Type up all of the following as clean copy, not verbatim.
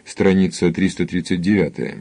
страница 339.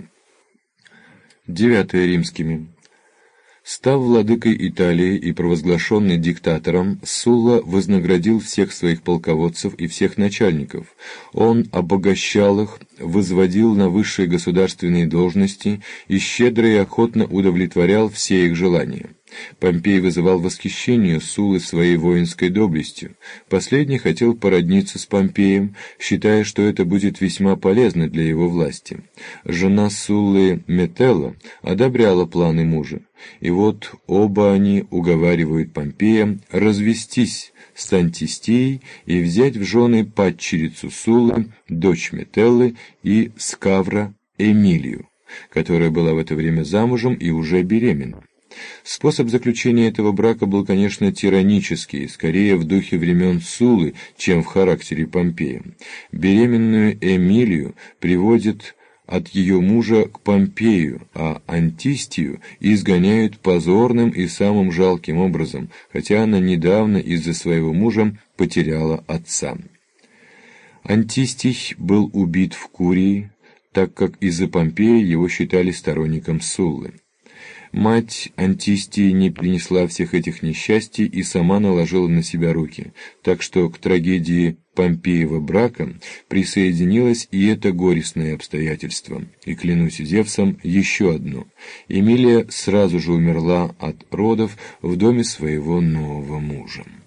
9 римскими. Став владыкой Италии и провозглашенный диктатором, Сулла вознаградил всех своих полководцев и всех начальников. Он обогащал их, возводил на высшие государственные должности и щедро и охотно удовлетворял все их желания. Помпей вызывал восхищение Суллы своей воинской доблестью. Последний хотел породниться с Помпеем, считая, что это будет весьма полезно для его власти. Жена Суллы Метелла одобряла планы мужа. И вот оба они уговаривают Помпея развестись с Антистией и взять в жены падчерицу Суллы, дочь Метеллы и Скавра Эмилию, которая была в это время замужем и уже беременна. Способ заключения этого брака был, конечно, тиранический, скорее в духе времен Суллы, чем в характере Помпея. Беременную Эмилию приводит от ее мужа к Помпею, а Антистию изгоняют позорным и самым жалким образом, хотя она недавно из-за своего мужа потеряла отца. Антистий был убит в Курии, так как из-за Помпея его считали сторонником Суллы. Мать Антистии не принесла всех этих несчастий и сама наложила на себя руки, так что к трагедии Помпеева брака присоединилось и это горестное обстоятельство, и, клянусь Зевсом, еще одно. Эмилия сразу же умерла от родов в доме своего нового мужа.